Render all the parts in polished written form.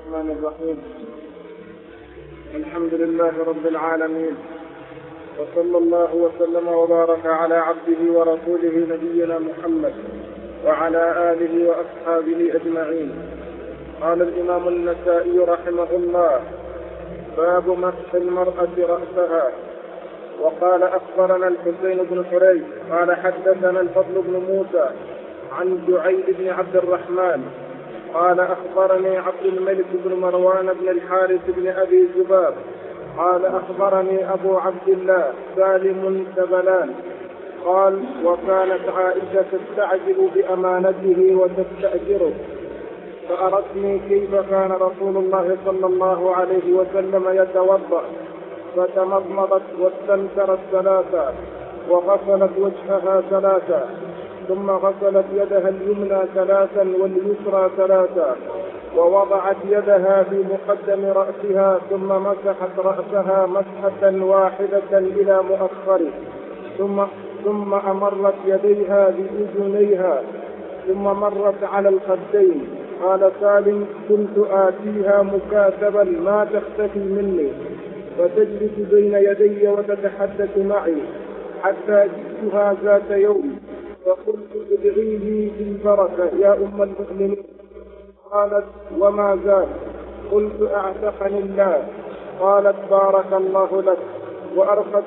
الرحمن الرحيم. الحمد لله رب العالمين، وصلى الله وسلم وبارك على عبده ورسوله نبينا محمد وعلى آله وأصحابه أجمعين. قال الإمام النسائي رحمه الله: باب مسح المرأة رأسها. وقال: أخبرنا الحسين بن حريث قال حدثنا الفضل بن موسى عن جعيد بن عبد الرحمن قال أخبرني عبد الملك بن مروان بن الحارث بن أبي زباب قال أخبرني أبو عبد الله سالم سبلان قال: وكانت عائشة تستعجل بأمانته وتستأجره، فأردتني كيف كان رسول الله صلى الله عليه وسلم يتوضأ، فتمضمضت واستنثرت ثلاثا، وغسلت وجهها ثلاثا، ثم غسلت يدها اليمنى ثلاثا واليسرى ثلاثا، ووضعت يدها في مقدم رأسها، ثم مسحت رأسها مسحة واحدة إلى مؤخره، ثم أمرت يديها بأذنيها، ثم مرت على الخدين. قال سالم: كنت آتيها مكاتبا ما تختفي مني، فتجلس بين يدي وتتحدث معي، حتى جئتها ذات يوم فقلت: ادعي لي بالبركة يا أم المؤمنين. قالت: وما ذاك؟ قلت: أعتقني الله. قالت: بارك الله لك. وأرخت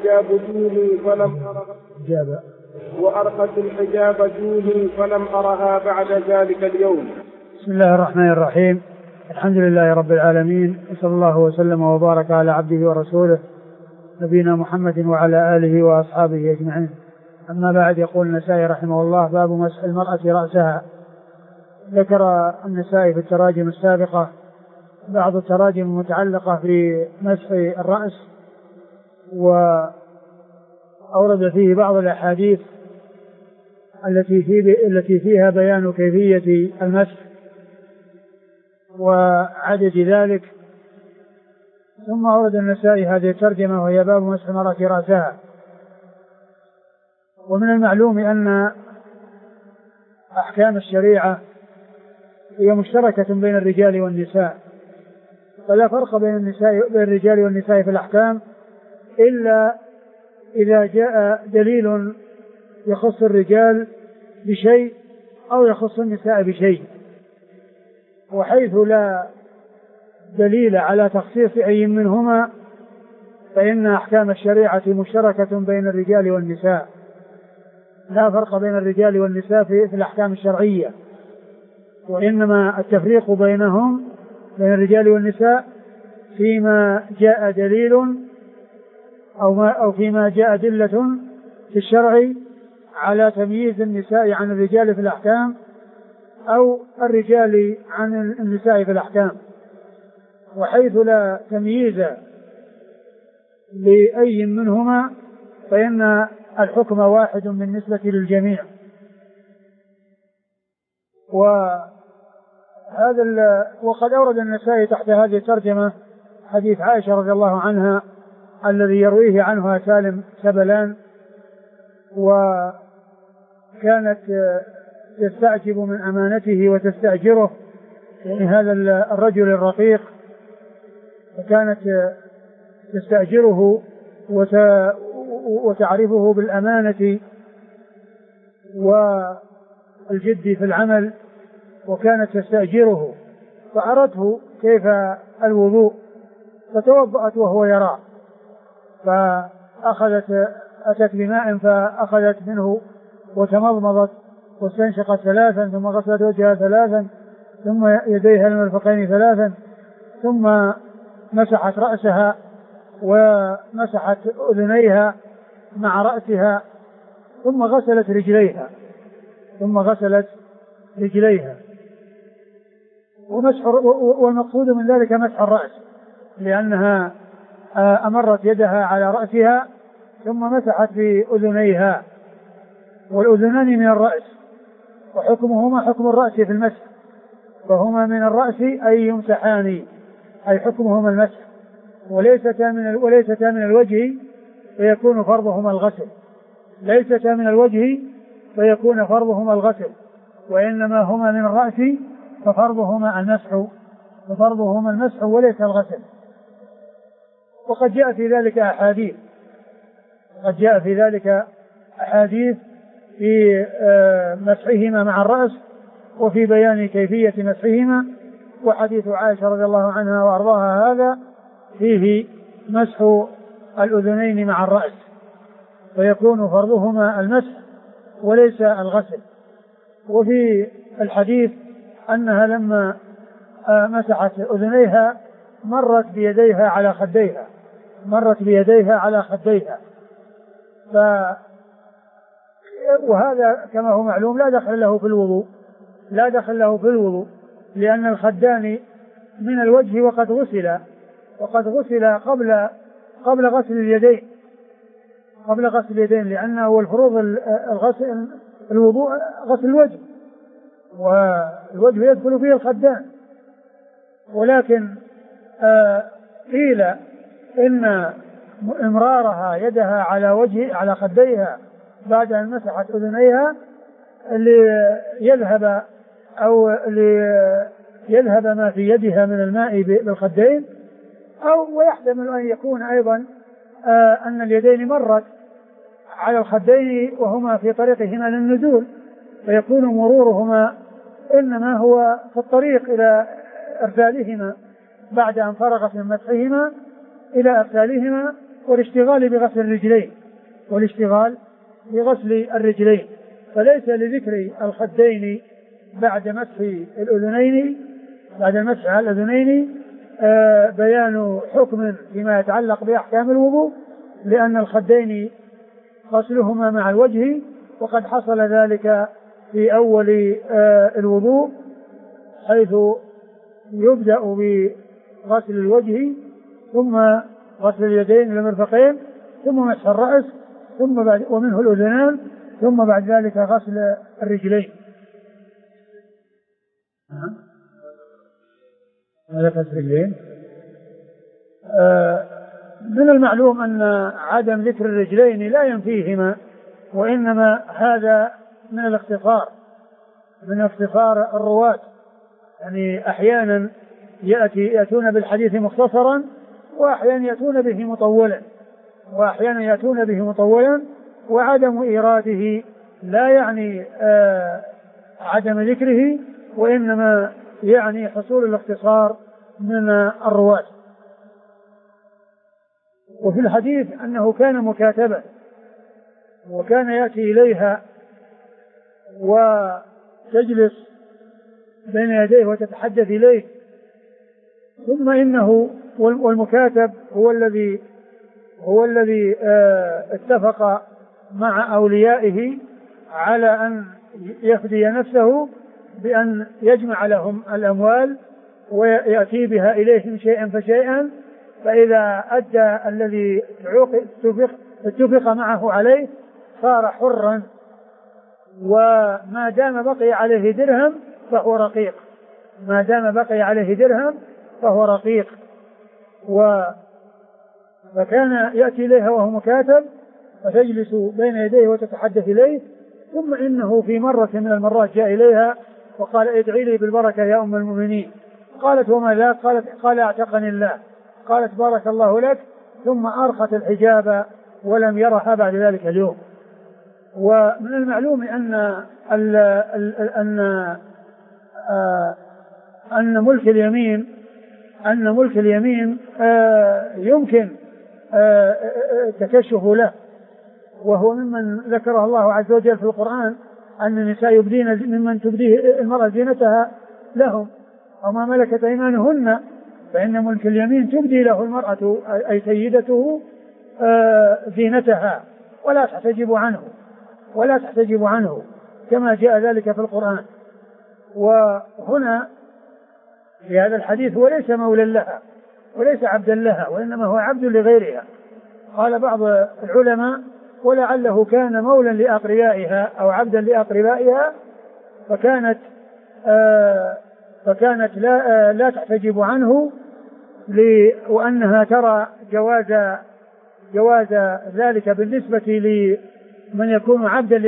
الحجاب دوني فلم أرها بعد ذلك اليوم. بسم الله الرحمن الرحيم. الحمد لله رب العالمين، وصلى الله وسلم وبارك على عبده ورسوله نبينا محمد وعلى آله وأصحابه أجمعين. أما بعد، يقول النسائي رحمه الله: باب مسح المرأة رأسها. ذكر النسائي في التراجم السابقة بعض التراجم المتعلقة في مسح الرأس، وأورد فيه بعض الأحاديث التي فيها بيان كيفية المسح وعدد ذلك. ثم أورد النسائي هذه الترجمة وهي باب مسح المرأة رأسها. ومن المعلوم أن أحكام الشريعة هي مشتركة بين الرجال والنساء، فلا فرق بين الرجال والنساء في الأحكام إلا إذا جاء دليل يخص الرجال بشيء أو يخص النساء بشيء. وحيث لا دليل على تخصيص أي منهما فإن أحكام الشريعة مشتركة بين الرجال والنساء، لا فرق بين الرجال والنساء في الأحكام الشرعية، وإنما التفريق بينهم بين الرجال والنساء فيما جاء دليل أو فيما جاء أدلة في الشرع على تمييز النساء عن الرجال في الأحكام أو الرجال عن النساء في الأحكام. وحيث لا تمييز لأي منهما فإن الحكم واحد بالنسبة للجميع. وقد أورد النسائي تحت هذه الترجمة حديث عائشة رضي الله عنها الذي يرويه عنها سالم سبلان، وكانت تستعجب من أمانته وتستأجره، يعني هذا الرجل الرقيق، فكانت تستأجره وتعرفه بالأمانة والجد في العمل، وكانت تستأجره، فأردته كيف الوضوء فتوضأت وهو يرى، أتت بماء فأخذت منه وتمضمضت واستنشقت ثلاثا، ثم غسلت وجهها ثلاثا، ثم يديها المرفقين ثلاثا، ثم مسحت رأسها ومسحت أذنيها مع رأسها، ثم غسلت رجليها. والمقصود من ذلك مسح الرأس، لأنها أمرت يدها على رأسها ثم مسحت في أذنيها، والأذنان من الرأس، وحكمهما حكم الرأس في المسح، فهما من الرأس أي يمسحان، أي حكمهما المسح، وليستا من الوجه فيكون فرضهما الغسل، ليستا من الوجه فيكون فرضهما الغسل، وإنما هما من الرأس ففرضهما المسح ففرضهما المسح وليس الغسل. وقد جاء في ذلك أحاديث في مسحهما مع الرأس وفي بيان كيفية مسحهما. وحديث عائشة رضي الله عنها وأرضاها هذا فيه مسح الأذنين مع الرأس، فيكون فرضهما المسح وليس الغسل. وفي الحديث أنها لما مسحت أذنيها مرت بيديها على خديها وهذا كما هو معلوم لا دخل له في الوضوء لأن الخدان من الوجه وقد غسل قبل غسل اليدين لأنه الفروض الوضوء غسل الوجه، والوجه يدخل فيه الخدان. ولكن قيل إن إمرارها يدها على خديها بعد أن مسحت أذنيها ليذهب ما في يدها من الماء بالخدين، أو ويحتمل أن يكون أيضا أن اليدين مرت على الخدين وهما في طريقهما للنزول، فيكون مرورهما إنما هو في الطريق إلى إرسالهما بعد أن فرغت من مسحهما إلى إرسالهما والاشتغال بغسل الرجلين. فليس لذكر الخدين بعد مسح على الأذنين بيان حكم فيما يتعلق بأحكام الوضوء، لأن الخدين غسلهما مع الوجه، وقد حصل ذلك في أول الوضوء حيث يبدأ بغسل الوجه ثم غسل اليدين إلى المرفقين ثم مسح الرأس ومنه الأذنان ثم بعد ذلك غسل الرجلين. هذا غسل الرجلين. من المعلوم أن عدم ذكر الرجلين لا ينفيهما، وإنما هذا من اختصار الرواة، يعني أحيانا يأتون بالحديث مختصرا وأحيانا يأتون به مطولا وعدم إيراده لا يعني عدم ذكره، وإنما يعني حصول الاختصار من الرواة. وفي الحديث أنه كان مكاتبا وكان يأتي إليها وتجلس بين يديه وتتحدث إليه، ثم إنه والمكاتب هو الذي اتفق مع أوليائه على أن يفدي نفسه بأن يجمع لهم الأموال ويأتي بها إليهم شيئا فشيئا، فإذا أدى الذي اتفق معه عليه صار حرا، وما دام بقي عليه درهم فهو رقيق. فكان يأتي إليها وهو مكاتب فتجلس بين يديه وتتحدث إليه، ثم إنه في مرة من المرات جاء إليها وقال ادعي لي بالبركة يا أم المؤمنين. قالت وما ذاك؟ قال اعتقني الله. قالت بارك الله لك، ثم أرخت الحجاب ولم يرها بعد ذلك اليوم. ومن المعلوم أن ملك اليمين يمكن تكشف له، وهو ممن ذكره الله عز وجل في القرآن أن النساء يبدين ممن تبديه المرأة زينتها لهم أو ما ملكت أيمانهن، فإن ملك اليمين تبدي له المرأة أي سيدته زينتها ولا تحتجب عنه كما جاء ذلك في القرآن. وهنا في هذا الحديث هو ليس مولا لها وليس عبدا لها، وإنما هو عبد لغيرها. قال بعض العلماء ولعله كان مولا لأقربائها أو عبدا لأقربائها، فكانت لا تحتجب عنه، وأنها ترى جواز ذلك بالنسبة لمن يكون عبدا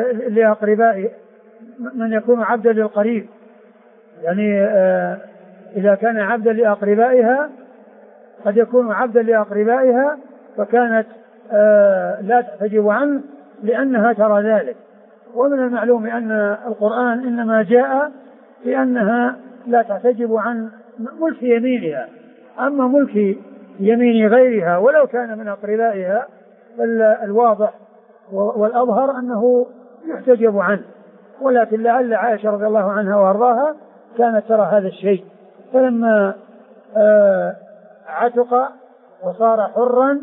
لأقربائه، من يكون عبدا للقريب، يعني إذا كان عبدا لأقربائها قد يكون عبدا لأقربائها فكانت لا تحتجب عنه لأنها ترى ذلك. ومن المعلوم أن القرآن إنما جاء لأنها لا تحتجب عن ملك يمينها. أما ملك يمين غيرها ولو كان من أقربائها فالواضح والأظهر أنه يحتجب عنه، ولكن لعل عائشة رضي الله عنها وأرضاها كانت ترى هذا الشيء، فلما عتق وصار حرا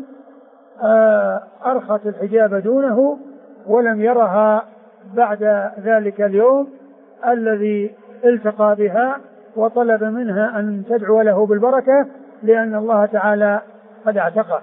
أرخت الحجاب دونه ولم يرها بعد ذلك اليوم الذي التقى بها وطلب منها أن تدعو له بالبركة لأن الله تعالى قد اعتقه.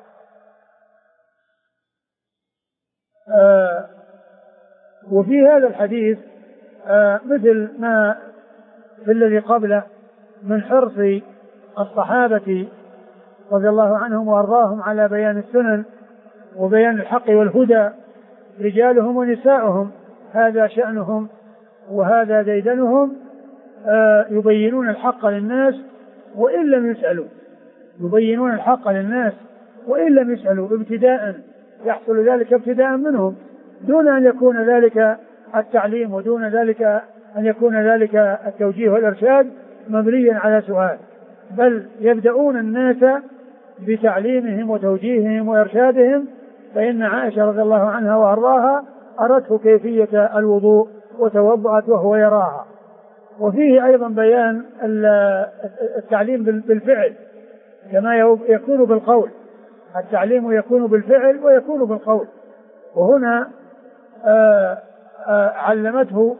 وفي هذا الحديث مثل ما في الذي قبله من حرص الصحابة رضي الله عنهم وأرضاهم على بيان السنن وبيان الحق والهدى، رجالهم ونساؤهم هذا شأنهم وهذا ديدنهم، يبينون الحق للناس وإن لم يسألوا، يبينون الحق للناس وإن لم يسألوا ابتداء، يحصل ذلك ابتداء منهم دون أن يكون ذلك التعليم ودون ذلك أن يكون ذلك التوجيه والإرشاد مبنيا على سؤال، بل يبدأون الناس بتعليمهم وتوجيههم وإرشادهم. فإن عائشة رضي الله عنها وأرضاها أرته كيفية الوضوء وتوضأت وهو يراها. وفيه أيضا بيان التعليم بالفعل كما يكون بالقول، التعليم يكون بالفعل ويكون بالقول، وهنا علمته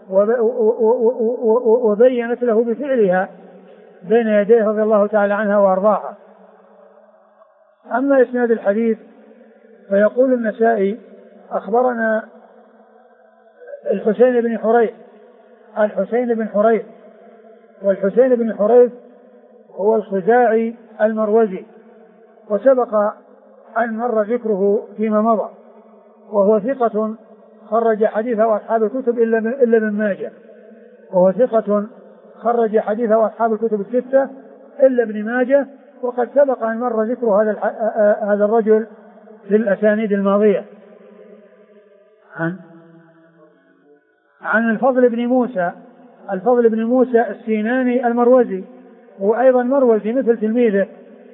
وبينت له بفعلها بين يديه رضي الله تعالى عنها وأرضاها. أما إسناد الحديث فيقول النسائي أخبرنا الحسين بن حريث، الحسين بن حريث، والحسين بن حريث هو الخزاعي المروزي، وسبق أن مر ذكره فيما مضى، وهو ثقة خرج حديثه أصحاب الكتب إلا ابن ماجه، وهو ثقة خرج حديثه أصحاب الكتب الستة إلا ابن ماجه، وقد سبق أن مر ذكر هذا الرجل في الأسانيد الماضية. عن الفضل بن موسى، الفضل بن موسى السيناني المروزي، وأيضا مروزي مثل تلميذه،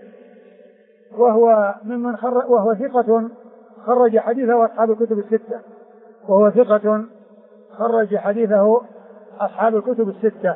وهو ثقة خرج حديثه أصحاب الكتب الستة، وهو ثقة خرج حديثه أصحاب الكتب الستة.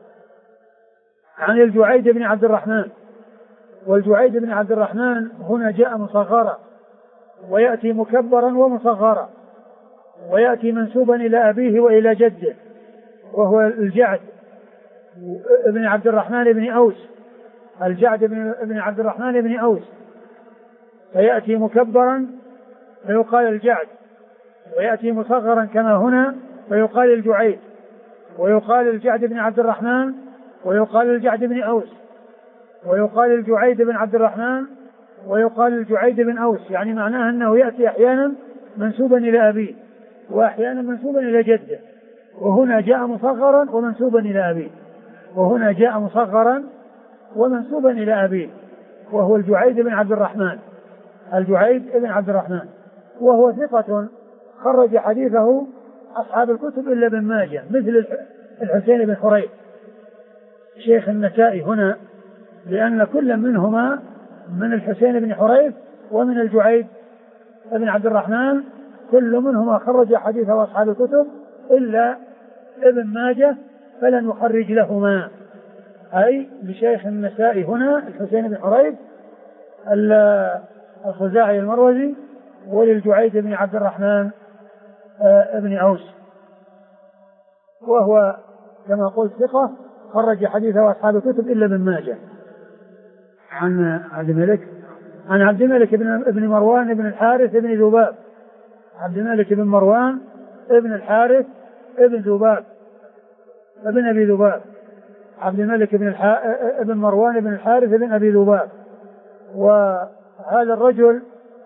عن الجعيد بن عبد الرحمن، والجعيد بن عبد الرحمن هنا جاء مصغرا ويأتي مكبرا ومصغرا، ويأتي منسوبا إلى أبيه وإلى جده، وهو الجعد بن عبد الرحمن بن أوس، الجعد بن عبد الرحمن بن أوس، فيأتي مكبرا فيقال الجعد، ويأتي مصغرا كما هنا فيقال الجعيد، ويقال الجعد بن عبد الرحمن، ويقال الجعد بن أوس، ويقال الجعيد بن عبد الرحمن، ويقال الجعيد بن أوس، يعني معناه أنه يأتي أحيانا منسوبا إلى أبيه وأحيانا منسوبا إلى جده، وهنا جاء مصغرا ومنسوبا إلى أبيه، وهنا جاء مصغرا ومنسوبا إلى أبيه، وهو الجعيد بن عبد الرحمن، الجعيد بن عبد الرحمن، وهو ثقة خرج حديثه أصحاب الكتب إلا ابن ماجه مثل الحسين بن حريث شيخ النسائي هنا، لأن كل منهما من الحسين بن حريث ومن الجعيد بن عبد الرحمن كل منهما خرج حديثه أصحاب الكتب إلا ابن ماجه فلن يخرج لهما، أي لشيخ النسائي هنا الحسين بن حريث الخزاعي المروزي، وللجعيد بن عبد الرحمن ابن أوس، وهو كما قلت ثقة خرج حديثه أصحاب الكتب إلا ابن ماجه. عن عبد الملك بن مروان بن الحارث بن ذباب، عبد الملك بن مروان ابن الحارث ابن ذباب ابن أبي ذباب، عبد الملك بن مروان بن الحارث بن أبي ذباب. وهذا الرجل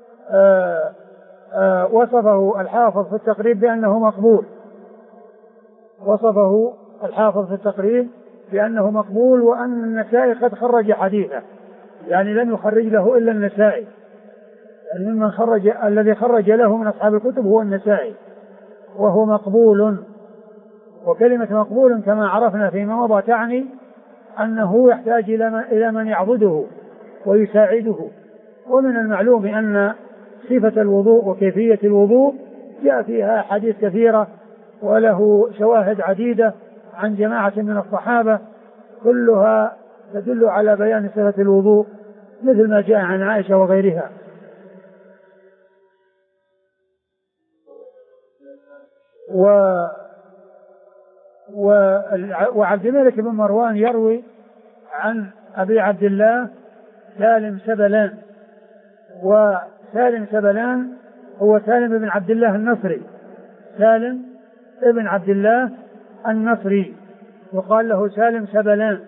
وصفه الحافظ في التقريب بأنه مقبول، وصفه الحافظ في التقريب بأنه مقبول، وأن النسائي قد خرج حديثه، يعني لم يخرج له إلا النسائي، يعني ممن خرج الذي خرج له من أصحاب الكتب هو النسائي، وهو مقبول. وكلمة مقبول كما عرفنا فيما مضى تعني أنه يحتاج إلى من يعبده ويساعده. ومن المعلوم أن صفة الوضوء وكيفية الوضوء جاء فيها حديث كثيرة وله شواهد عديدة عن جماعة من الصحابة كلها تدل على بيان صفة الوضوء، مثل ما جاء عن عائشة وغيرها. وعبد الملك بن مروان يروي عن أبي عبد الله سالم سبلان، وسالم سبلان هو سالم بن عبد الله النصري، سالم ابن عبد الله النصري، وقال له سالم سبلان،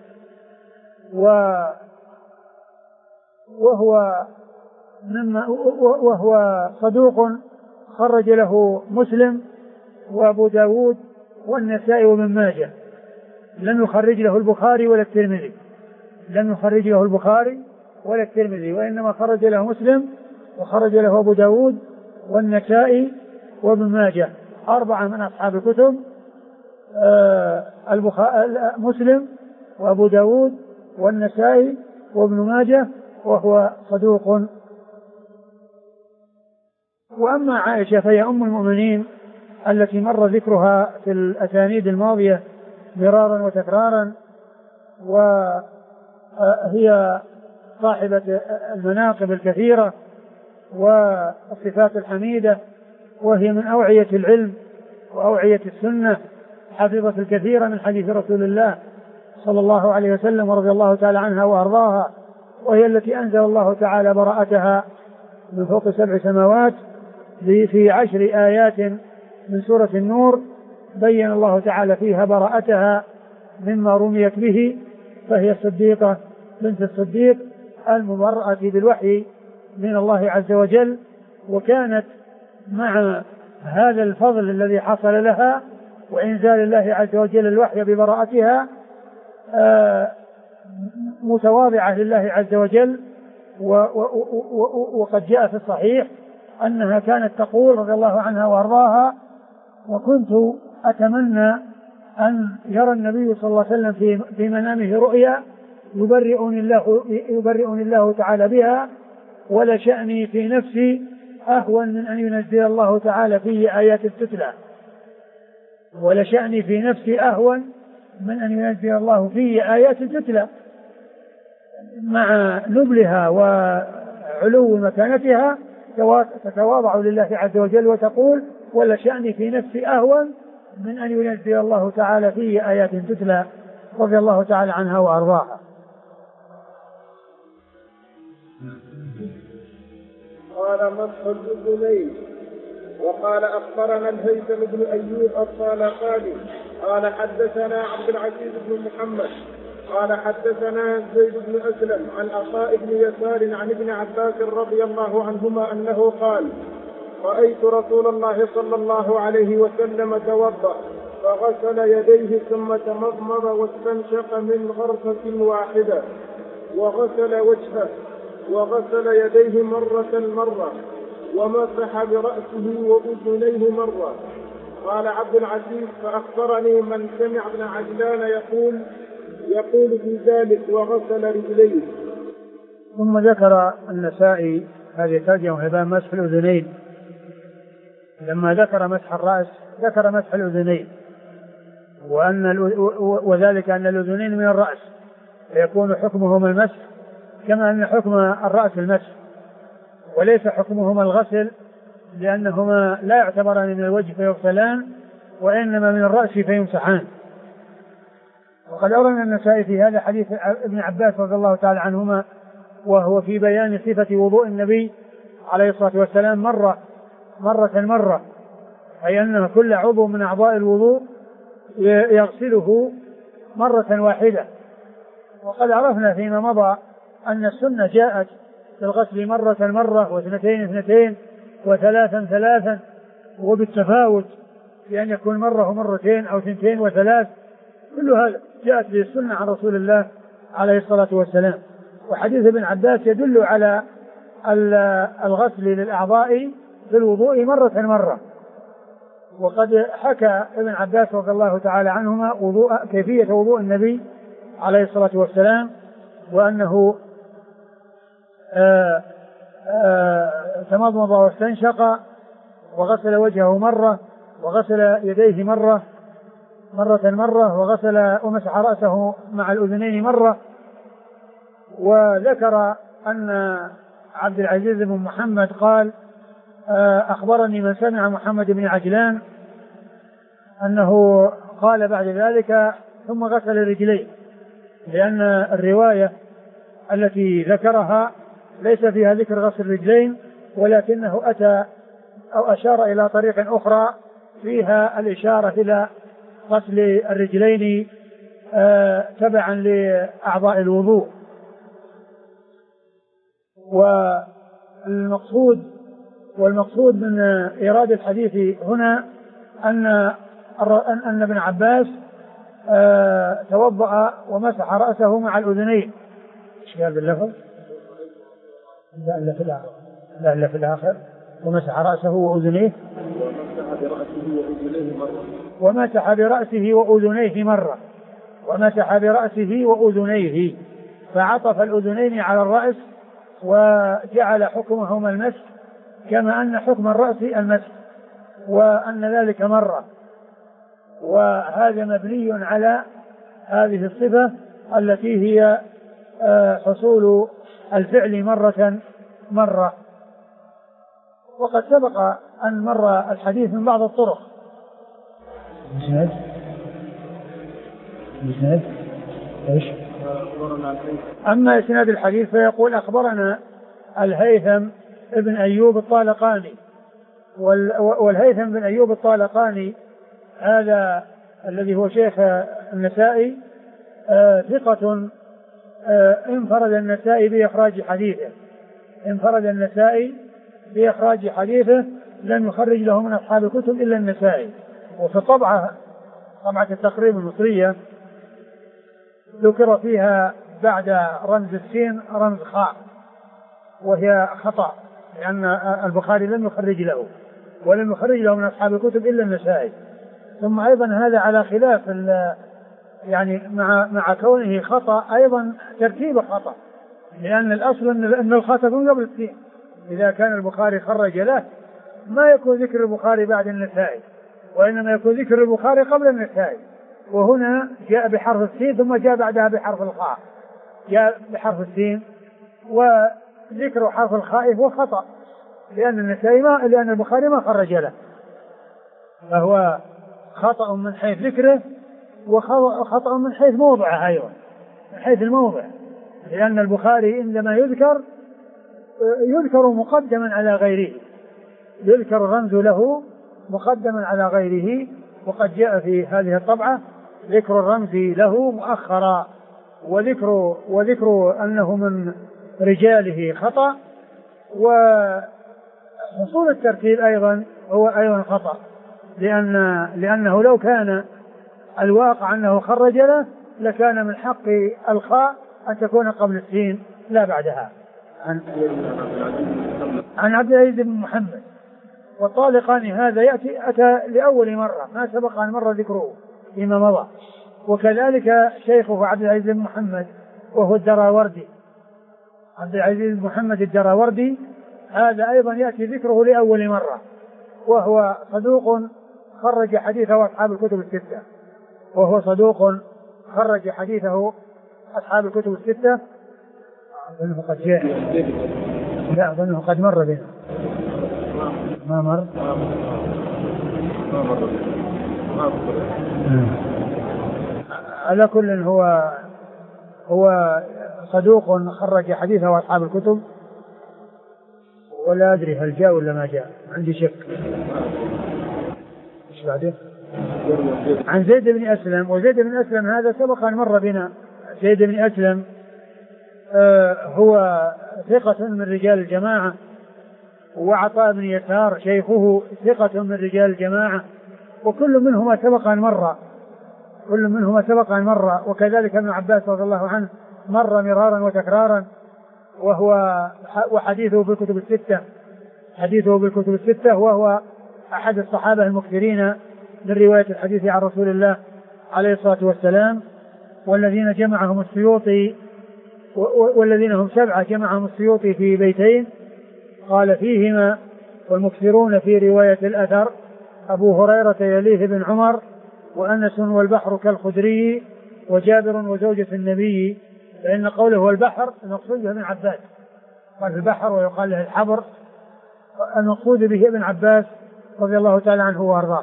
وهو صدوق خرج له مسلم وأبو داود والنسائي وابن ماجه، لم يخرج له البخاري ولا الترمذي، لم يخرج له البخاري ولا الترمذي، وإنما خرج له مسلم وخرج له أبو داود والنسائي وابن ماجه، 4 من أصحاب الكتب، مسلم وأبو داود والنسائي وابن ماجه، وهو صدوق. وأما عائشة فهي أم المؤمنين التي مر ذكرها في الأسانيد الماضية مرارا وتكرارا، وهي صاحبة المناقب الكثيرة والصفات الحميدة، وهي من أوعية العلم وأوعية السنة، حفظت الكثير من حديث رسول الله صلى الله عليه وسلم ورضي الله تعالى عنها وأرضاها، وهي التي أنزل الله تعالى براءتها من فوق 7 سماوات في 10 آيات من سورة النور، بين الله تعالى فيها براءتها مما رميت به، فهي الصديقة بنت الصديق المبرأة بالوحي من الله عز وجل. وكانت مع هذا الفضل الذي حصل لها وإنزال الله عز وجل الوحي ببراءتها متواضعة لله عز وجل. وقد جاء في الصحيح أنها كانت تقول رضي الله عنها وأرضاها: وكنت أتمنى أن يرى النبي صلى الله عليه وسلم في منامه رؤيا يبرئني الله تعالى بها، ولشأني في نفسي أهون من أن ينزل الله تعالى فيه آيات تتلى، ولشأني في نفسي أهون من أن ينزل الله فيه آيات تتلى. مع نبلها وعلو مكانتها تتواضع لله عز وجل وتقول: ولشأني في نفسي أهون من أن ينزل الله تعالى فيه آيات تتلى، رضي الله تعالى عنها وأرضاها. قال: مسح الأذنين. وقال: أخبرنا الهيثم بن أيوب الطالقاني قال: حدثنا عبد العزيز بن محمد قال: حدثنا زيد بن أسلم عن عطاء بن يسار عن ابن عباس رضي الله عنهما أنه قال: رأيت رسول الله صلى الله عليه وسلم توضأ فغسل يديه ثم تمضمض واستنشق من غرفة واحدة، وغسل وجهه وغسل يديه مرة ومسح برأسه وأذنيه مرة. قال عبد العزيز: فأخبرني من سمع ابن عجلان يقول في ذلك: وغسل رجليه. ثم ذكر النسائي هذه الترجمة وهي مسح الأذنين. لما ذكر مسح الرأس ذكر مسح الأذنين، وذلك أن الأذنين من الرأس فيكون حكمهما المسح، كما أن حكم الرأس المسح، وليس حكمهما الغسل، لأنهما لا يعتبران من الوجه فيغسلان، وإنما من الرأس فيمسحان. وقد أورد النسائي في هذا حديث ابن عباس رضي الله تعالى عنهما، وهو في بيان صفة وضوء النبي عليه الصلاة والسلام مرة، أي أن كل عضو من أعضاء الوضوء يغسله مرة واحدة. وقد عرفنا فيما مضى أن السنة جاءت في الغسل مرة واثنتين وثلاثا، وبالتفاوت، بأن يكون مرة ومرتين أو 2 و3، كل هذا جاءت به السنة عن رسول الله عليه الصلاة والسلام. وحديث ابن عباس يدل على الغسل للأعضاء في الوضوء مرة. وقد حكى ابن عباس رضي الله تعالى عنهما كيفية وضوء النبي عليه الصلاة والسلام، وأنه تمضمض واستنشق وغسل وجهه مرة، وغسل يديه مرة، وغسل ومسح رأسه مع الأذنين مرة. وذكر أن عبد العزيز بن محمد قال أخبرني من سمع محمد بن عجلان أنه قال بعد ذلك ثم غسل رجليه، لأن الرواية التي ذكرها ليس فيها ذكر غسل الرجلين، ولكنه أتى أو أشار إلى طريق أخرى فيها الإشارة إلى غسل الرجلين تبعا لأعضاء الوضوء. والمقصود من إيراد الحديث هنا أن ابن عباس توضأ ومسح رأسه مع الأذنين. ايش قال باللفظ؟ لا في الآخر ومسح رأسه وأذنيه، ومسح برأسه وأذنيه فعطف الأذنين على الرأس وجعل حكمهما المسح، كما أن حكم الرأس المسح، وأن ذلك مرة. وهذا مبني على هذه الصفة التي هي حصول الفعل مرة. وقد سبق أن مر الحديث من بعض الطرق. إيش؟ أما إسناد الحديث فيقول أخبرنا الهيثم ابن أيوب الطالقاني، والهيثم بن أيوب الطالقاني هذا الذي هو شيخ النسائي ثقة انفرد النسائي بإخراج حديثه، لم يخرج له من أصحاب الكتب إلا النسائي. وفي طبعة التقريب المصرية ذكر فيها بعد رمز السين رمز خاء، وهي خطأ، لأن البخاري لم يخرج له، ولم يخرج له من أصحاب الكتب إلا النسائي. ثم أيضا هذا على خلاف يعني مع كونه خطأ أيضا ترتيب خطأ، لأن الأصل أن الخطأ يكون قبل السين. إذا كان البخاري خرج له ما يكون ذكر البخاري بعد النسائي، وإنما يكون ذكر البخاري قبل النسائي. وهنا جاء بحرف السين ثم جاء بعدها بحرف الخاء، جاء بحرف السين، وذكر حرف الخاء هو خطأ، لأن البخاري ما خرج له، فهو خطأ من حيث ذكره وخطأ من حيث موضعه أيضا، من حيث الموضع، لأن البخاري عندما يذكر مقدما على غيره، يذكر الرمز له مقدما على غيره. وقد جاء في هذه الطبعة ذكر الرمز له مؤخرا، وذكر أنه من رجاله خطأ، وحصول الترتيب أيضا هو أيضا خطأ، لأنه لو كان الواقع أنه خرج له لكان من حق الخاء أن تكون قبل السين لا بعدها. عن عبد العزيز بن محمد. والطالقاني هذا أتى لأول مرة، ما سبق أن مر ذكره فيما مضى. وكذلك شيخه عبد العزيز بن محمد وهو الدراوردي، عبد العزيز بن محمد الدراوردي هذا أيضا يأتي ذكره لأول مرة، وهو صدوق خرج حديثه أصحاب الكتب الستة. أظنه قد جاء، لا أظنه قد مر بنا، ما مر. على كل هو صدوق خرج حديثه أصحاب الكتب، ولا أدري هل جاء ولا ما جاء، عندي شك. إيش بعده؟ عن زيد بن أسلم. وزيد بن أسلم هذا سبق أن مر بنا. زيد بن أسلم هو ثقة من رجال الجماعة، وعطاء بن يسار شيخه ثقة من رجال الجماعة، وكل منهما سبق أن مر، كل منهما سبق أن مر، وكذلك ابن عباس رضي الله عنه مر مرارا وتكرارا، وحديثه بالكتب الستة، حديثه بالكتب الستة، وهو أحد الصحابة المكثرين من رواية الحديث عن رسول الله عليه الصلاة والسلام، والذين جمعهم السيوطي، والذين هم 7 جمعهم السيوطي في بيتين قال فيهما: والمكثرون في رواية الأثر أبو هريرة يليه بن عمر، وأنس والبحر كالخدري، وجابر وزوجة النبي. فإن قوله والبحر المقصود به ابن عباس، قال البحر ويقال له الحبر، المقصود به ابن عباس رضي الله تعالى عنه وارضاه.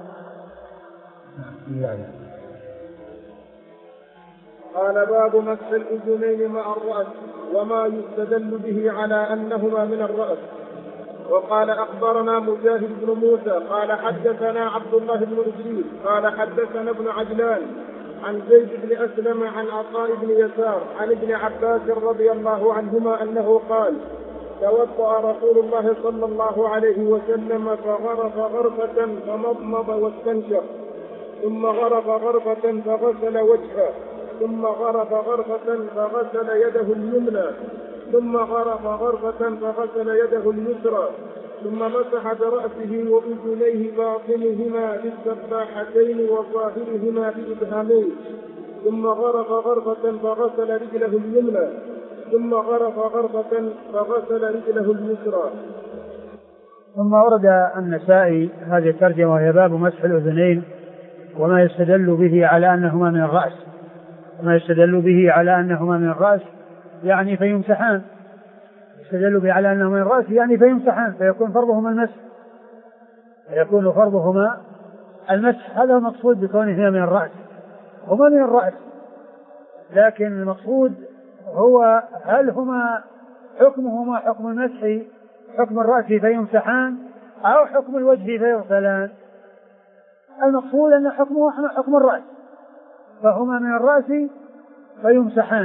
قال: باب مسح الأذنين مع الرأس وما يستدل به على أنهما من الرأس. وقال: أخبرنا مجاهد بن موسى قال حدثنا عبد الله بن إدريس قال حدثنا ابن عجلان عن زيد بن أسلم عن عطاء بن يسار عن ابن عباس رضي الله عنهما أنه قال: توضأ رسول الله صلى الله عليه وسلم فغرف غرفة فمضمض واستنشق، ثم غرف غرفة فغسل وجهه، ثم غرف غرفة فغسل يده اليمنى، ثم غرف غرفة فغسل يده اليسرى، ثم مسح برأسه وأذنيه باطنهما بالسباحتين وظاهرهما بإبهامين، ثم غرف غرفة فغسل رجله اليمنى، ثم غرف غرفة فغسل رجله اليسرى. ثم ورد النسائي هذه الترجمة وهي باب مسح الأذنين وما يستدل به على أنهما من الرأس. ما يستدل به على أنهما من الرأس يعني فيمسحان، يستدل به على أنهما من الرأس يعني فيمسحان، فيكون فرضهما المسح، فيكون فرضهما المسح. هذا المقصود بكونهما من الرأس، هما من الرأس، لكن المقصود هو هل هما حكمهما حكم المسح حكم الرأس فيمسحان أو حكم الوجه فيغسلان؟ المقصود أن حكمه حكم الرأس، فهما من الرأس فيمسحان.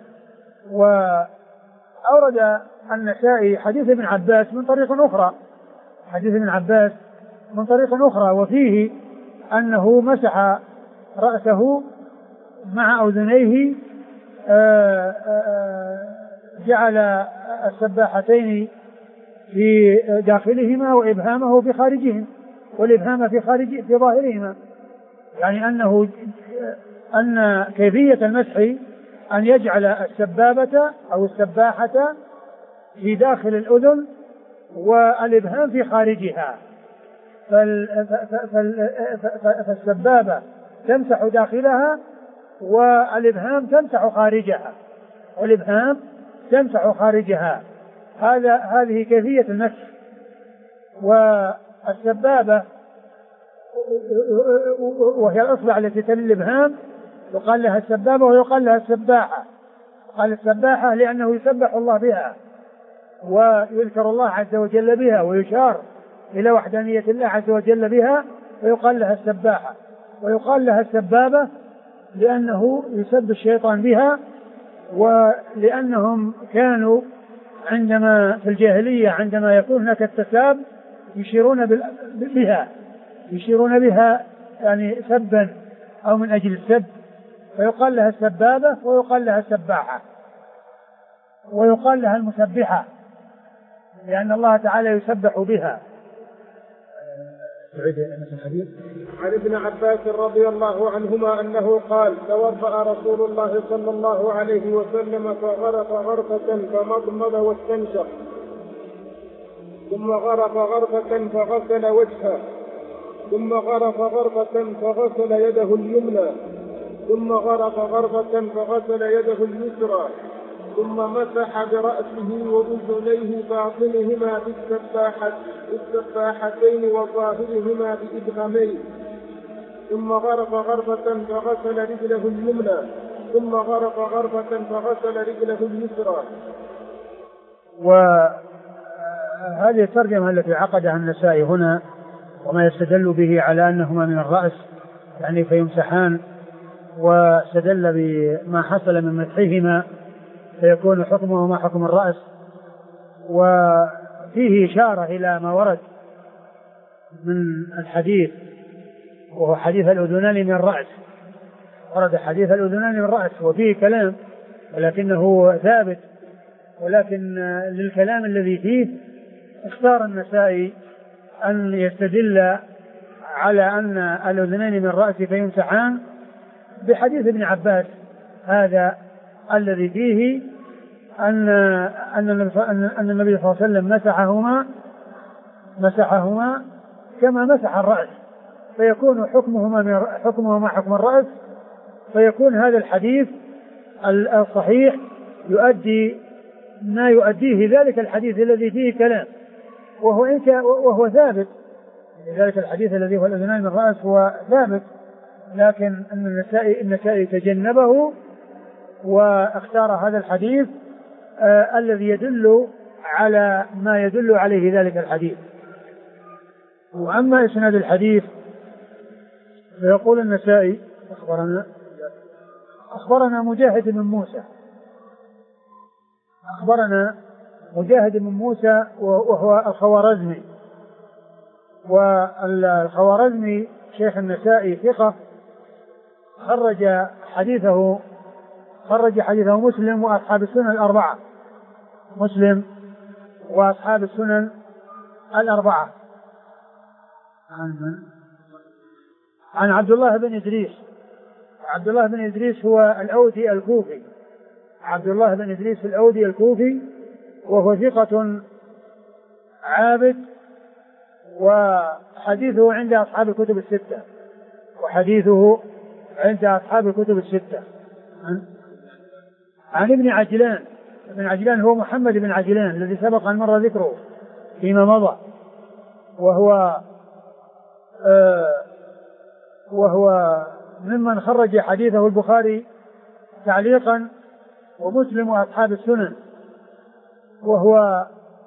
وأورد النسائي حديث ابن عباس من طريق أخرى، حديث ابن عباس من طريق أخرى، وفيه أنه مسح رأسه مع أذنيه، جعل السباحتين في داخلهما وإبهامه في خارجهم، والإبهام في ظاهرهما، يعني أن كيفية المسح أن يجعل السبابة أو السباحة في داخل الأذن والإبهام في خارجها، فالسبابة تمسح داخلها والإبهام تمسح خارجها، والإبهام تمسح خارجها. هذه كيفية المسح. والسبابة وهي الأصبع التي تلي الإبهام يقال لها السبابة ويقال لها السباحة. قال السباحة لأنه يسبح الله بها ويذكر الله عز وجل بها ويشار إلى وحدانية الله عز وجل بها، ويقال لها السباحة. ويقال لها السبابة لأنه يسب الشيطان بها، ولأنهم كانوا عندما في الجاهلية عندما يكون هناك التساب يشيرون بها يعني سبا أو من أجل السب، فيقال لها السبابة ويقال لها السباحة ويقال لها المسبحة، لأن الله تعالى يسبح بها. عن ابن عباس رضي الله عنهما أنه قال: توضأ رسول الله صلى الله عليه وسلم فغرف غرفة فمضمض واستنشق، ثم غرف غرفة فغسل وجهه، ثم غرف غرفة فغسل يده اليمنى، ثم غرف غرفة فغسل يده اليسرى، ثم مسح برأسه وأذنيه باطنهما بالسباحتين وظاهرهما بإبهامين، ثم غرف غرفة فغسل رجله اليمنى، ثم غرف غرفة فغسل رجله اليسرى. وهذه الترجمة التي عقدها النسائي هنا وما يستدل به على أنهما من الرأس يعني فيمسحان، واستدل بما حصل من مسحهما فيكون حكمهما حكم الرأس. وفيه إشارة إلى ما ورد من الحديث وهو حديث الأذنان من الرأس، ورد حديث الأذنان من رأس وفيه كلام ولكنه ثابت، ولكن للكلام الذي فيه اختار النسائي أن يستدل على أن الأذنين من رأس فيمسحان بحديث ابن عباس هذا الذي فيه أن النبي صلى الله عليه وسلم مسحهما كما مسح الرأس، فيكون حكمهما حكم الرأس، فيكون هذا الحديث الصحيح يؤدي ما يؤديه ذلك الحديث الذي فيه كلام وهو ثابت. ذلك الحديث الذي هو الأذنان من الرأس هو ثابت، لكن أن النسائي تجنبه واختار هذا الحديث الذي يدل على ما يدل عليه ذلك الحديث. وأما إسناد الحديث فيقول النسائي أخبرنا مجاهد بن موسى، وهو الخوارزمي، والخوارزمي شيخ النسائي ثقة، خرج حديثه مسلم وأصحاب السنن الأربعة، عن عبد الله بن إدريس. عبد الله بن إدريس هو الأودي الكوفي، وهو ثقة عابد، وحديثه عند أصحاب الكتب الستة. عن ابن عجلان هو محمد بن عجلان الذي سبق أن مر ذكره فيما مضى، وهو ممن خرج حديثه البخاري تعليقا ومسلم وأصحاب السنن، وهو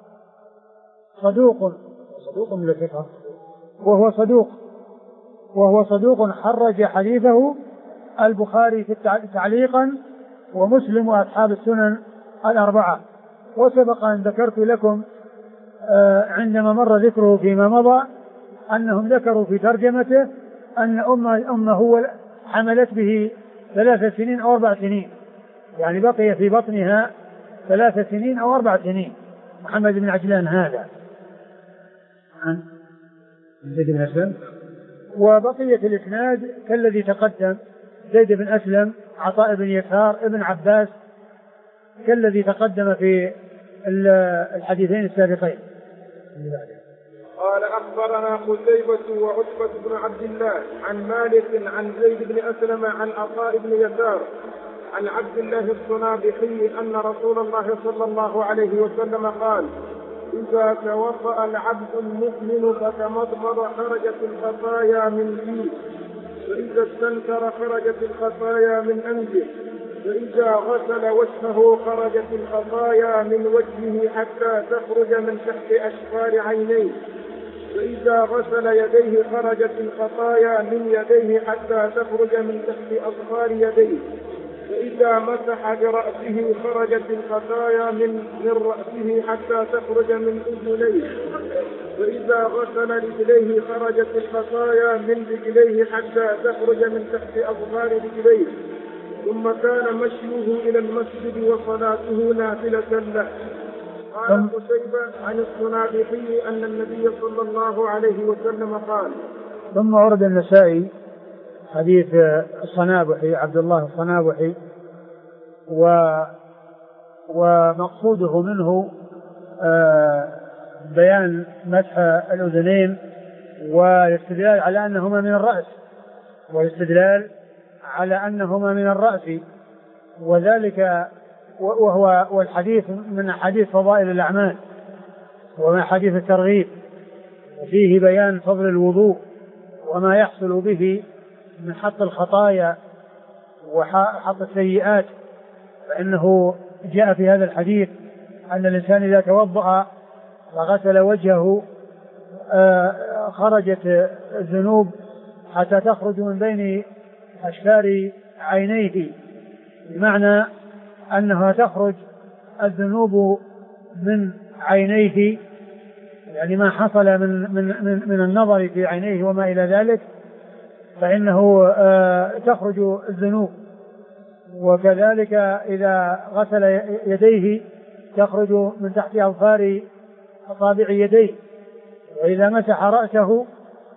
صدوق خرج حديثه البخاري تعليقا ومسلم وأصحاب السنن الأربعة. وسبق أن ذكرت لكم عندما مر ذكره فيما مضى أنهم ذكروا في ترجمته أن أمه حملت به 3 سنين أو 4 سنين، يعني بقي في بطنها 3 سنين أو 4 سنين، محمد بن عجلان هذا. عن زيد بن أسلم، وبقية الإسناد كالذي تقدم، زيد بن أسلم، عطاء بن يسار، ابن عباس، كالذي تقدم في الحديثين السابقين. قال أخبرنا قتيبة وعتبة بن عبد الله عن مالك عن زيد بن أسلم عن عطاء بن يسار عن عبد الله الصنابحي أن رسول الله صلى الله عليه وسلم قال: إذا توضأ العبد المؤمن فتمضمض خرجت الخطايا من فيه، فإذا استنكر خرجت الخطايا من أنفه، فإذا غسل وجهه خرجت الخطايا من وجهه حتى تخرج من تحت أشفار عينيه، فإذا غسل يديه خرجت الخطايا من يديه حتى تخرج من تحت أظفار يديه، فإذا مسح برأسه خرجت الخطايا من رأسه حتى تخرج من أذنيه، فإذا غسل رجليه خرجت الخطايا من رجليه حتى تخرج من تحت أظفار رجليه، ثم كان مشيه إلى المسجد وصلاته نافلة له. قال قتيبة عن الصنابحي أن النبي صلى الله عليه وسلم قال. ثم ورد النسائي حديث الصنابحي، عبد الله الصنابحي، ومقصوده منه بيان مسح الأذنين والاستدلال على أنهما من الرأس، وذلك والحديث من حديث فضائل الأعمال ومن حديث الترغيب، وفيه بيان فضل الوضوء وما يحصل به من حط الخطايا وحط السيئات، فإنه جاء في هذا الحديث أن الإنسان إذا توضأ وغسل وجهه خرجت الذنوب حتى تخرج من بين أشفار عينيه، بمعنى أنها تخرج الذنوب من عينيه، يعني ما حصل من النظر في عينيه وما إلى ذلك، فإنه تخرج الذنوب. وكذلك إذا غسل يديه تخرج من تحت أظفار أصابع يديه. وإذا مسح رأسه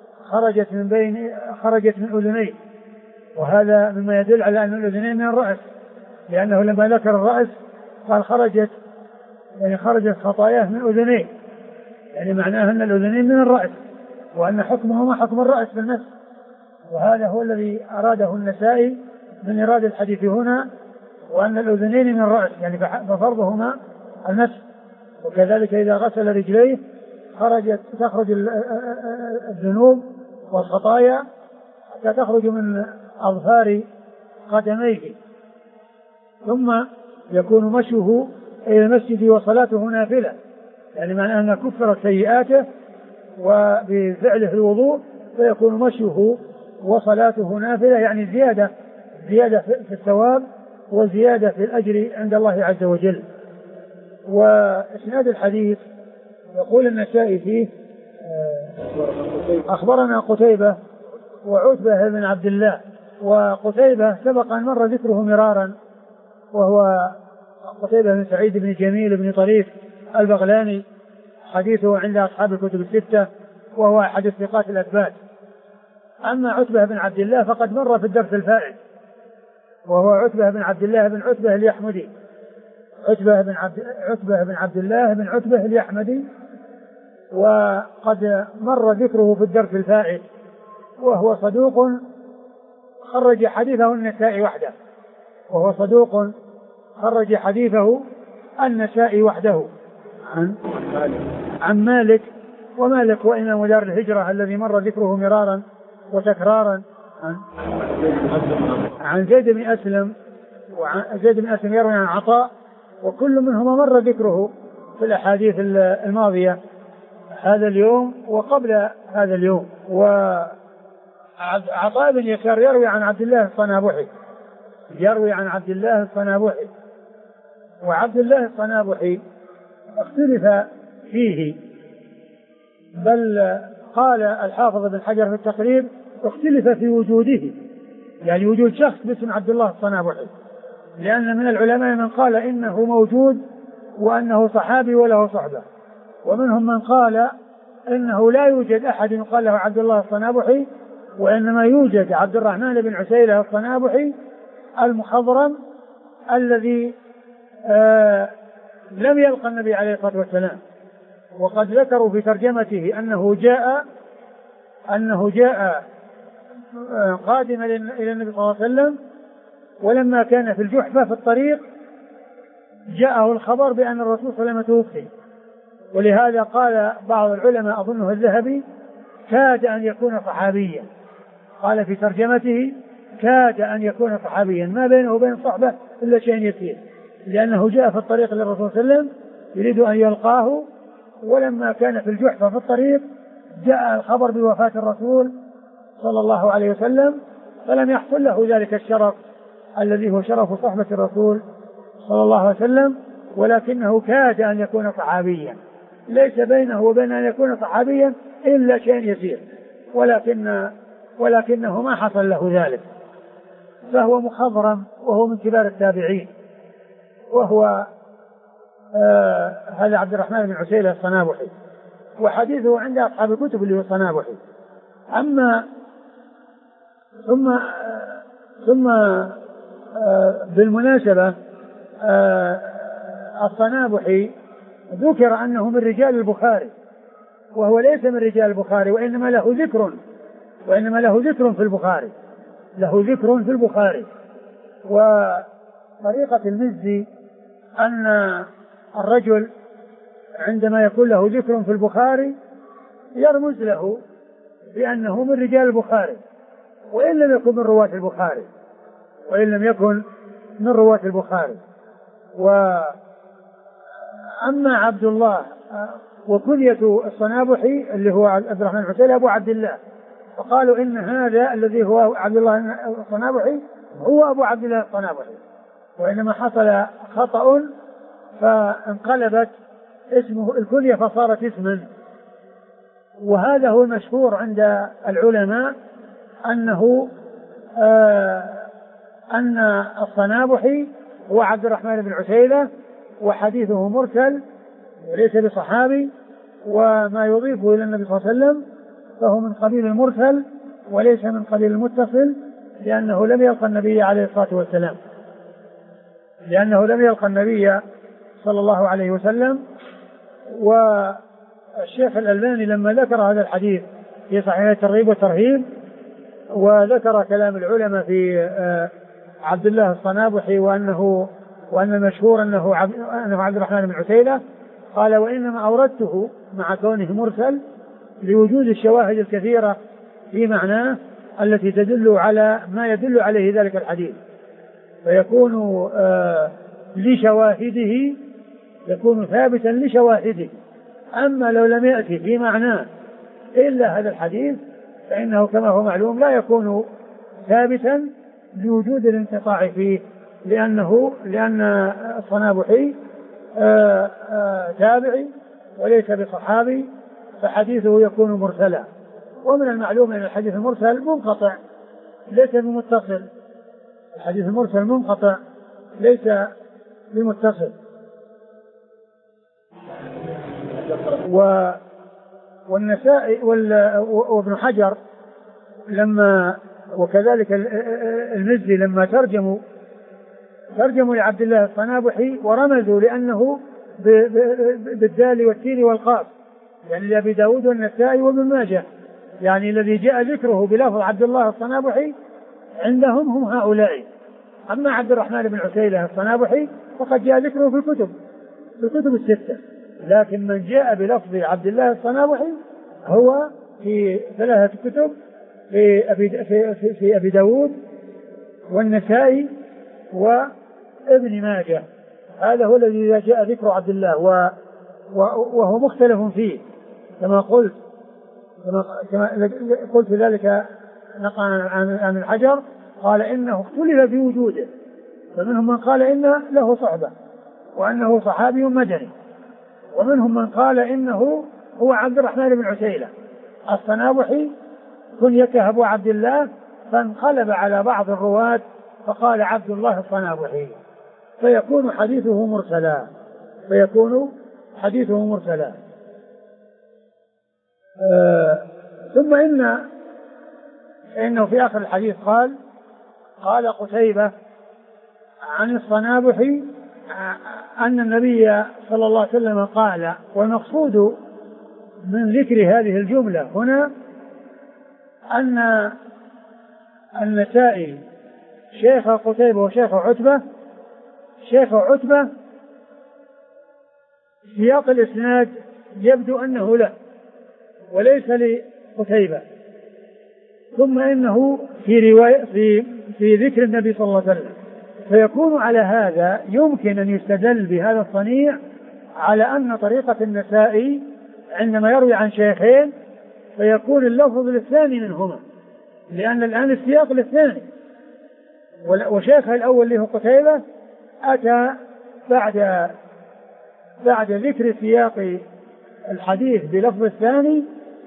خرجت من أذنيه، وهذا مما يدل على أن الأذنين من الرأس، لأنه لما ذكر الرأس قال خرجت خطاياه من أذنيه، يعني معناه أن الأذنين من الرأس، وأن حكمهما حكم الرأس بالمسح. وهذا هو الذي أراده النسائي من إرادة الحديث هنا، وأن الأذنين من الرأس يعني ففرضهما المسح. وكذلك إذا غسل رجليه تخرج الذنوب والخطايا حتى تخرج من أظفار قدميه. ثم يكون مشيه إلى المسجد وصلاته نافلة، يعني معناه أن كفرت سيئاته وبفعله الوضوء، فيكون مشيه وصلاته نافلة، يعني زيادة في الثواب وزيادة في الأجر عند الله عز وجل. وإسناد الحديث يقول النسائي فيه أخبرنا قتيبة وعتبة بن عبد الله. وقتيبة سبق أن مر ذكره مرارا، وهو قتيبة بن سعيد بن جميل بن طريف البغلاني، حديثه عند أصحاب الكتب الستة، وهو أحد الثقات الأثبات. أما عتبة بن عبد الله فقد مر في الدرس الفائت، وهو عتبة بن عبد الله بن عتبة اليحمدي، عتبة بن عبد الله بن عتبة اليحمدي، وقد مر ذكره في الدرس الفائت، وهو صدوق خرج حديثه النسائي وحده، عن مالك. ومالك هو إمام دار الهجرة الذي مر ذكره مرارا وتكرارا، عن زيد بن أسلم، وزيد بن أسلم يروي عن عطاء، وكل منهما مر ذكره في الأحاديث الماضية هذا اليوم وقبل هذا اليوم. وعطاء بن يسار يروي عن عبد الله الصنابحي، وعبد الله الصنابحي اختلف فيه، بل قال الحافظ بن حجر في التقريب اختلف في وجوده، يعني وجود شخص باسم عبد الله الصنابحي، لأن من العلماء من قال إنه موجود وأنه صحابي وله صحبة، ومنهم من قال إنه لا يوجد أحد يقال له عبد الله الصنابحي، وإنما يوجد عبد الرحمن بن عسيلة الصنابحي المخضرم الذي لم يلقى النبي عليه الصلاة والسلام. وقد ذكروا في ترجمته أنه جاء قادما إلى النبي صلى الله عليه وسلم، ولما كان في الجحفة في الطريق جاءه الخبر بأن الرسول صلى الله عليه وسلم توفي، ولهذا قال بعض العلماء أظنه الذهبي كاد أن يكون صحابيا، قال في ترجمته كاد أن يكون صحابيا، ما بينه وبين صحبة إلا شيء يسير، لأنه جاء في الطريق للرسول صلى الله عليه وسلم يريد أن يلقاه، ولما كان في الجحفة في الطريق جاء الخبر بوفاة الرسول صلى الله عليه وسلم، فلم يحصل له ذلك الشرف الذي هو شرف صحبة الرسول صلى الله عليه وسلم، ولكنه كاد أن يكون صحابيا، ليس بينه وبين أن يكون صحابيا إلا شيء يسير، ولكنه ما حصل له ذلك، فهو مخضرم وهو من كبار التابعين، وهو هذا عبد الرحمن بن عسيلة الصنابحي، وحديثه عند أصحاب الكتب اللي هو الصنابحي. أما ثم بالمناسبة الصنابحي ذكر أنه من رجال البخاري، وهو ليس من رجال البخاري، وإنما له ذكر في البخاري، وطريقة المزي أن الرجل عندما يكون له ذكر في البخاري يرمز له بأنه من رجال البخاري، وإن لم يكن من رواة البخاري. وأما عبد الله وكنية الصنابحي اللي هو عبد الرحمن بن عسيلة أبو عبد الله، فقالوا إن هذا الذي هو عبد الله الصنابحي هو أبو عبد الله الصنابحي، وإنما حصل خطأ فانقلبت اسمه الكنية فصارت اسما. وهذا هو المشهور عند العلماء أن الصنابحي هو عبد الرحمن بن عتيلة وحديثه مرسل وليس بصحابي، وما يضيفه إلى النبي صلى الله عليه وسلم فهو من قبيل المرسل وليس من قبيل المتصل، لأنه لم يلقى النبي عليه الصلاة والسلام، لأنه لم يلقى النبي صلى الله عليه وسلم. والشيخ الألباني لما ذكر هذا الحديث في صحيح الترغيب والترهيب وذكر كلام العلماء في عبد الله الصنابحي وأن المشهور أنه عبد الرحمن بن عتيلة، قال وإنما أوردته مع كونه مرسل لوجود الشواهد الكثيرة في معناه التي تدل على ما يدل عليه ذلك الحديث، فيكون لشواهده، يكون ثابتا لشواهده. أما لو لم يأتي في معناه إلا هذا الحديث فإنه كما هو معلوم لا يكون ثابتا لوجود الانقطاع فيه، لأن الصنابحي تابعي وليس بصحابي، فحديثه يكون مرسلا. ومن المعلوم أن الحديث المرسل منقطع ليس بمتصل، الحديث المرسل منقطع ليس بمتصل. والنسائي وابن حجر لما وكذلك المزي لما ترجموا لعبد الله الصنابحي ورمزوا لأنه بالدال والتين والقاف، يعني لأبي داود والنسائي وابن ماجه، يعني الذي جاء ذكره بلفظ عبد الله الصنابحي عندهم هم هؤلاء. أما عبد الرحمن بن عتيلة الصنابحي فقد جاء ذكره في الكتب الستة، لكن من جاء بلفظ عبد الله الصنابحي هو في 3 كتب، في أبي داود والنسائي وابن ماجه. هذا هو الذي جاء ذكر عبد الله وهو مختلف فيه كما قلت ذلك نقل عن الحجر، قال إنه اختلف في وجوده، فمنهم من قال إن له صحبة وأنه صحابي مدني، ومنهم من قال إنه هو عبد الرحمن بن عتيلة الصنابحي كنيته أبو عبد الله، فانقلب على بعض الرواة فقال عبد الله الصنابحي، فيكون حديثه مرسلا. ثم إنه في آخر الحديث قال قتيبة عن الصنابحي أن النبي صلى الله عليه وسلم قال. والمقصود من ذكر هذه الجملة هنا أن النسائي شيخ قتيبة وشيخ عتبة، شيخ عتبة سياق الإسناد يبدو أنه لا وليس لقتيبة، ثم إنه في ذكر النبي صلى الله عليه وسلم، فيكون على هذا يمكن أن يستدل بهذا الصنيع على أن طريقة النسائي عندما يروي عن شيخين فيكون اللفظ للثاني منهما، لأن الآن السياق للثاني، وشيخه الأول له قتيبة أتى بعد ذكر سياق الحديث بلفظ الثاني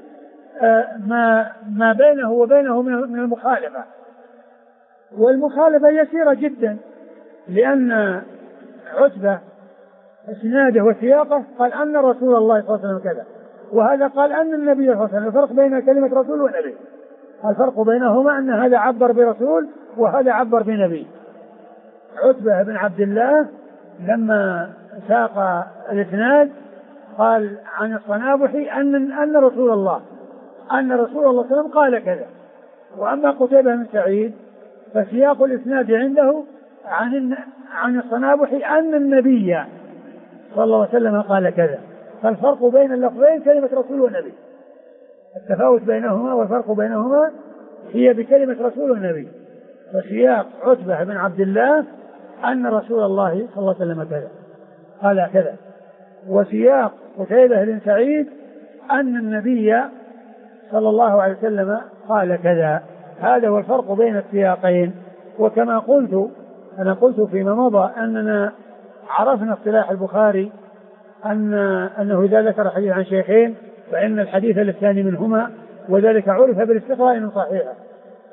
ما بينه وبينه من المخالفة، والمخالفة يسيرة جدا، لأن عتبة اسناده وسياقه قال أن رسول الله صلى الله عليه وسلم كذا، وهذا قال أن النبي صلى الله عليه وسلم. الفرق بين كلمة رسول ونبي، الفرق بينهما أن هذا عبر برسول وهذا عبر بنبي. عتبة بن عبد الله لما ساق الإسناد قال عن الصنابحي أن رسول الله صلى الله عليه وسلم قال كذا. وأما قتيبة بن سعيد فسياق الإسناد عنده عن الصنابحي أن النبي صلى الله عليه وسلم قال كذا. فالفرق بين اللفظين كلمة رسول ونبي، التفاوت بينهما والفرق بينهما هي بكلمة رسول ونبي. فسياق عتبة بن عبد الله أن رسول الله صلى الله عليه وسلم كذا قال كذا، وسياق قتيبة بن سعيد أن النبي صلى الله عليه وسلم قال كذا. هذا هو الفرق بين السياقين. وكما أنا قلت فيما مضى أننا عرفنا اصطلاح البخاري أنه إذا ذكر حديث عن شيخين فإن الحديث للثاني منهما، وذلك عرف بالاستقراء من صحيحه.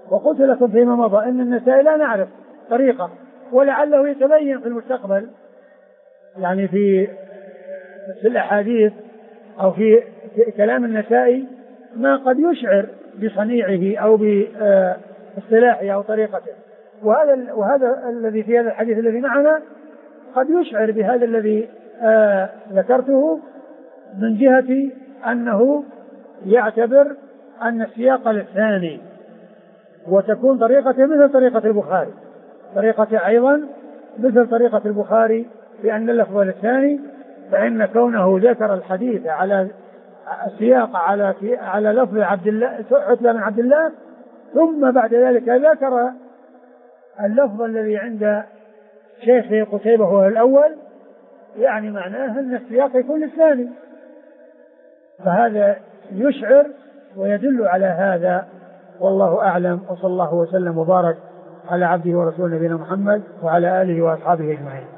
وقلت لكم فيما مضى أن النسائي لا نعرف طريقة، ولعله يتبين في المستقبل يعني في الأحاديث أو في كلام النسائي ما قد يشعر بصنيعه أو باصطلاحه أو طريقته. وهذا الذي في هذا الحديث الذي معنا قد يشعر بهذا الذي ذكرته من جهة أنه يعتبر أن السياق الثاني وتكون طريقته مثل طريقة البخاري، طريقته أيضا مثل طريقة البخاري، لأن اللفظ الثاني فإن كونه ذكر الحديث على السياق على لفظ عتبة بن عبد الله، ثم بعد ذلك ذكر اللفظ الذي عند شيخه قتيبة هو الأول، يعني معناه أن السياق يكون الثاني، فهذا يشعر ويدل على هذا. والله أعلم، وصلى الله وسلم وبارك على عبده ورسوله نبينا محمد وعلى آله وأصحابه أجمعين.